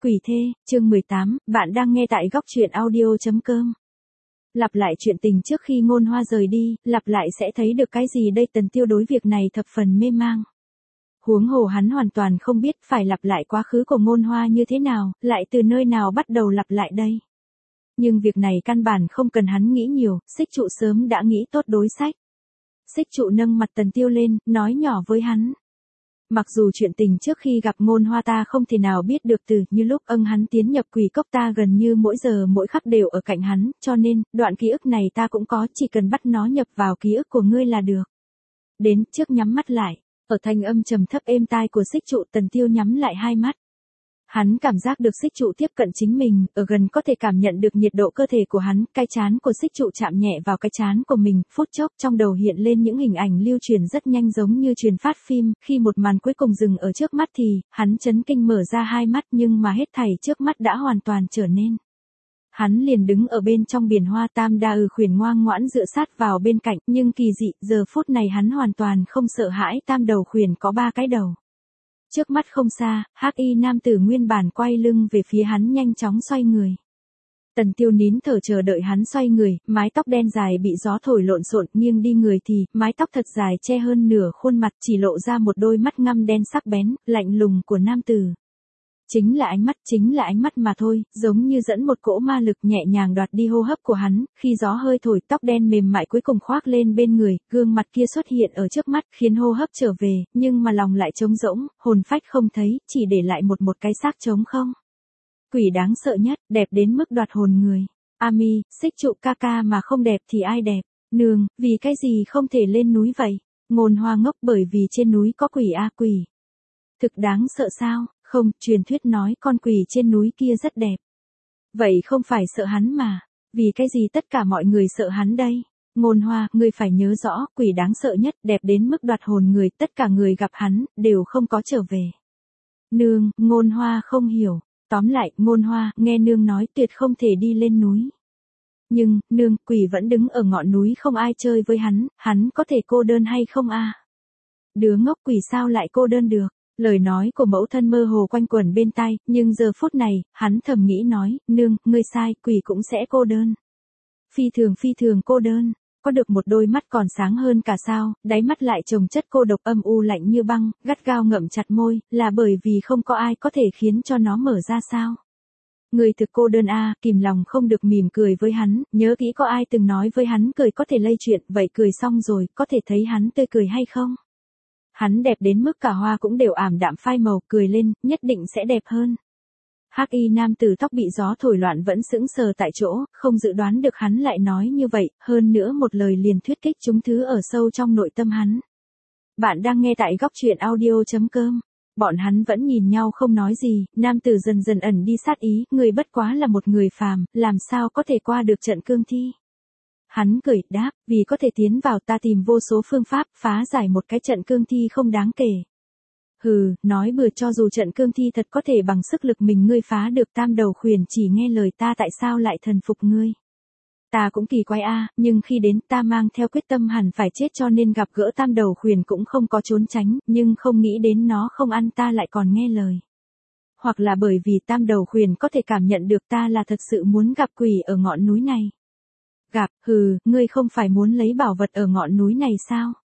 Quỷ thê, chương 18, bạn đang nghe tại góc truyện audio.com. Lặp lại chuyện tình trước khi Ngôn Hoa rời đi, lặp lại sẽ thấy được cái gì đây? Tần Tiêu đối việc này thập phần mê mang. Huống hồ hắn hoàn toàn không biết phải lặp lại quá khứ của Ngôn Hoa như thế nào, lại từ nơi nào bắt đầu lặp lại đây. Nhưng việc này căn bản không cần hắn nghĩ nhiều, Xích Trụ sớm đã nghĩ tốt đối sách. Xích Trụ nâng mặt Tần Tiêu lên, nói nhỏ với hắn. Mặc dù chuyện tình trước khi gặp Ngôn Hoa ta không thể nào biết được từ như lúc hắn tiến nhập quỷ cốc ta gần như mỗi giờ mỗi khắc đều ở cạnh hắn, cho nên, đoạn ký ức này ta cũng có, chỉ cần bắt nó nhập vào ký ức của ngươi là được. Đến, trước nhắm mắt lại, ở thanh âm trầm thấp êm tai của Xích Trụ Tần Tiêu nhắm lại hai mắt. Hắn cảm giác được Xích Trụ tiếp cận chính mình, ở gần có thể cảm nhận được nhiệt độ cơ thể của hắn, cái trán của Xích Trụ chạm nhẹ vào cái trán của mình, phút chốc trong đầu hiện lên những hình ảnh lưu truyền rất nhanh giống như truyền phát phim, khi một màn cuối cùng dừng ở trước mắt thì, hắn chấn kinh mở ra hai mắt nhưng mà hết thảy trước mắt đã hoàn toàn trở nên. Hắn liền đứng ở bên trong biển hoa Tam Đa Khuyển ngoan ngoãn dựa sát vào bên cạnh, nhưng kỳ dị, giờ phút này hắn hoàn toàn không sợ hãi Tam Đầu Khuyển có ba cái đầu. Trước mắt không xa, hắc y nam tử nguyên bản quay lưng về phía hắn nhanh chóng xoay người. Tần Tiêu nín thở chờ đợi hắn xoay người, mái tóc đen dài bị gió thổi lộn xộn, nghiêng đi người thì, mái tóc thật dài che hơn nửa khuôn mặt, chỉ lộ ra một đôi mắt ngăm đen sắc bén, lạnh lùng của nam tử. Chính là ánh mắt mà thôi, giống như dẫn một cỗ ma lực nhẹ nhàng đoạt đi hô hấp của hắn, khi gió hơi thổi tóc đen mềm mại cuối cùng khoác lên bên người, gương mặt kia xuất hiện ở trước mắt khiến hô hấp trở về, nhưng mà lòng lại trống rỗng, hồn phách không thấy, chỉ để lại một cái xác trống không. Quỷ đáng sợ nhất, đẹp đến mức đoạt hồn người. Ami, Xích Trụ ca ca mà không đẹp thì ai đẹp? Nương, vì cái gì không thể lên núi vậy? Ngôn Hoa ngốc bởi vì trên núi có quỷ a quỷ. Thực đáng sợ sao? Không, truyền thuyết nói con quỷ trên núi kia rất đẹp. Vậy không phải sợ hắn mà. Vì cái gì tất cả mọi người sợ hắn đây? Ngôn Hoa, ngươi phải nhớ rõ, quỷ đáng sợ nhất, đẹp đến mức đoạt hồn người, tất cả người gặp hắn, đều không có trở về. Nương, Ngôn Hoa không hiểu. Tóm lại, Ngôn Hoa, nghe nương nói tuyệt không thể đi lên núi. Nhưng, nương, quỷ vẫn đứng ở ngọn núi không ai chơi với hắn có thể cô đơn hay không a? Đứa ngốc quỷ sao lại cô đơn được? Lời nói của mẫu thân mơ hồ quanh quẩn bên tai, nhưng giờ phút này, hắn thầm nghĩ nói, nương, ngươi sai, quỷ cũng sẽ cô đơn. Phi thường cô đơn, có được một đôi mắt còn sáng hơn cả sao, đáy mắt lại chồng chất cô độc âm u lạnh như băng, gắt gao ngậm chặt môi, là bởi vì không có ai có thể khiến cho nó mở ra sao. Người thực cô đơn a, kìm lòng không được mỉm cười với hắn, nhớ kỹ có ai từng nói với hắn cười có thể lây chuyện, vậy cười xong rồi, có thể thấy hắn tươi cười hay không? Hắn đẹp đến mức cả hoa cũng đều ảm đạm phai màu, cười lên, nhất định sẽ đẹp hơn. Hắc y nam tử tóc bị gió thổi loạn vẫn sững sờ tại chỗ, không dự đoán được hắn lại nói như vậy, hơn nữa một lời liền thuyết kích chúng thứ ở sâu trong nội tâm hắn. Bạn đang nghe tại góc truyện audio.com. Bọn hắn vẫn nhìn nhau không nói gì, nam tử dần dần ẩn đi sát ý, người bất quá là một người phàm, làm sao có thể qua được trận cương thi. Hắn cười, đáp, vì có thể tiến vào ta tìm vô số phương pháp, phá giải một cái trận cương thi không đáng kể. Hừ, nói bừa, cho dù trận cương thi thật có thể bằng sức lực mình ngươi phá được Tam Đầu Khuyển chỉ nghe lời ta tại sao lại thần phục ngươi. Ta cũng kỳ quái a, nhưng khi đến ta mang theo quyết tâm hẳn phải chết cho nên gặp gỡ Tam Đầu Khuyển cũng không có trốn tránh, nhưng không nghĩ đến nó không ăn ta lại còn nghe lời. Hoặc là bởi vì Tam Đầu Khuyển có thể cảm nhận được ta là thật sự muốn gặp quỷ ở ngọn núi này. Gặp, ngươi không phải muốn lấy bảo vật ở ngọn núi này sao?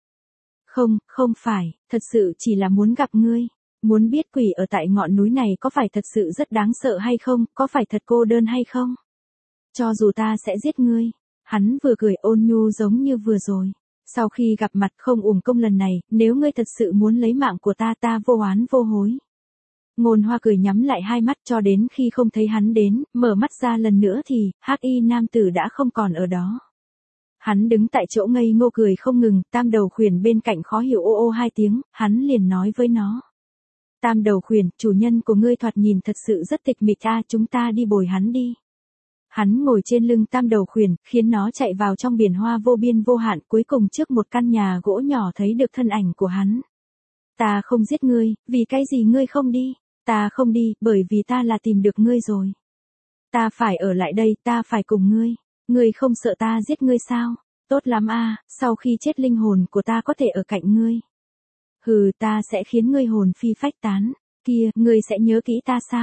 Không phải, thật sự chỉ là muốn gặp ngươi. Muốn biết quỷ ở tại ngọn núi này có phải thật sự rất đáng sợ hay không, có phải thật cô đơn hay không? Cho dù ta sẽ giết ngươi. Hắn vừa cười ôn nhu giống như vừa rồi. Sau khi gặp mặt không uổng công lần này, nếu ngươi thật sự muốn lấy mạng của ta vô oán vô hối. Ngôn Hoa cười nhắm lại hai mắt cho đến khi không thấy hắn đến, mở mắt ra lần nữa thì, hắc y nam tử đã không còn ở đó. Hắn đứng tại chỗ ngây ngô cười không ngừng, Tam Đầu Khuyển bên cạnh khó hiểu ô ô hai tiếng, hắn liền nói với nó. Tam Đầu Khuyển, chủ nhân của ngươi thoạt nhìn thật sự rất tịch mịch a, chúng ta đi bồi hắn đi. Hắn ngồi trên lưng Tam Đầu Khuyển, khiến nó chạy vào trong biển hoa vô biên vô hạn, cuối cùng trước một căn nhà gỗ nhỏ thấy được thân ảnh của hắn. Ta không giết ngươi, vì cái gì ngươi không đi? Ta không đi, bởi vì ta là tìm được ngươi rồi. Ta phải ở lại đây, ta phải cùng ngươi. Ngươi không sợ ta giết ngươi sao? Tốt lắm a, sau khi chết linh hồn của ta có thể ở cạnh ngươi. Ta sẽ khiến ngươi hồn phi phách tán. Kia, ngươi sẽ nhớ kỹ ta sao?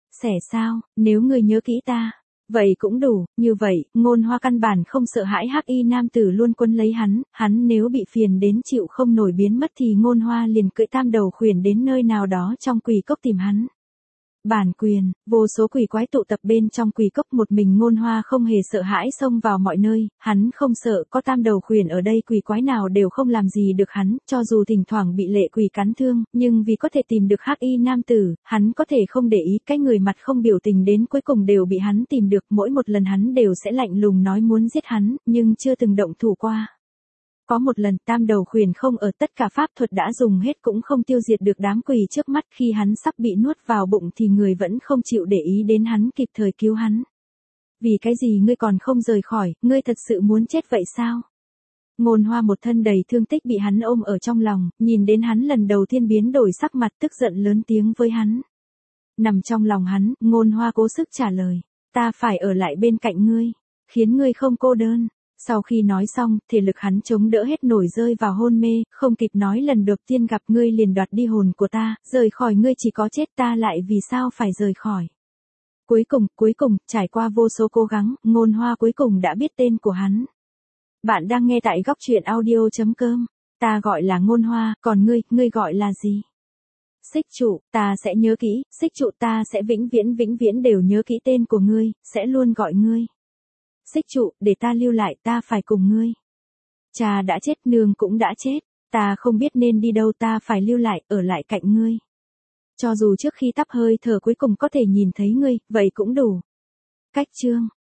Xẻ sao, nếu ngươi nhớ kỹ ta. Vậy cũng đủ, như vậy, Ngôn Hoa căn bản không sợ hãi hắc y nam tử luôn quấn lấy hắn nếu bị phiền đến chịu không nổi biến mất thì Ngôn Hoa liền cưỡi tam đầu khuyển đến nơi nào đó trong quỷ cốc tìm hắn. Bản quyền, vô số quỷ quái tụ tập bên trong quỷ cốc, một mình Ngôn Hoa không hề sợ hãi xông vào mọi nơi, hắn không sợ có tam đầu khuyển ở đây, quỷ quái nào đều không làm gì được hắn, cho dù thỉnh thoảng bị lệ quỷ cắn thương, nhưng vì có thể tìm được hắc y nam tử, hắn có thể không để ý, cái người mặt không biểu tình đến cuối cùng đều bị hắn tìm được, mỗi một lần hắn đều sẽ lạnh lùng nói muốn giết hắn, nhưng chưa từng động thủ qua. Có một lần tam đầu khuyển không ở, tất cả pháp thuật đã dùng hết cũng không tiêu diệt được đám quỷ trước mắt, khi hắn sắp bị nuốt vào bụng thì người vẫn không chịu để ý đến hắn, kịp thời cứu hắn. Vì cái gì ngươi còn không rời khỏi, ngươi thật sự muốn chết vậy sao? Ngôn Hoa một thân đầy thương tích bị hắn ôm ở trong lòng, nhìn đến hắn lần đầu tiên biến đổi sắc mặt, tức giận lớn tiếng với hắn. Nằm trong lòng hắn, Ngôn Hoa cố sức trả lời, ta phải ở lại bên cạnh ngươi, khiến ngươi không cô đơn. Sau khi nói xong, thể lực hắn chống đỡ hết nổi rơi vào hôn mê, không kịp nói lần đầu tiên gặp ngươi liền đoạt đi hồn của ta, rời khỏi ngươi chỉ có chết, ta lại vì sao phải rời khỏi. Cuối cùng, trải qua vô số cố gắng, Ngôn Hoa cuối cùng đã biết tên của hắn. Bạn đang nghe tại góc truyện audio.com, ta gọi là Ngôn Hoa, còn ngươi gọi là gì? Xích trụ, ta sẽ nhớ kỹ, xích trụ, ta sẽ vĩnh viễn đều nhớ kỹ tên của ngươi, sẽ luôn gọi ngươi. Xích trụ, để ta lưu lại, ta phải cùng ngươi. Cha đã chết, nương cũng đã chết, ta không biết nên đi đâu, ta phải lưu lại, ở lại cạnh ngươi. Cho dù trước khi tắp hơi thở cuối cùng có thể nhìn thấy ngươi, vậy cũng đủ. Cách chương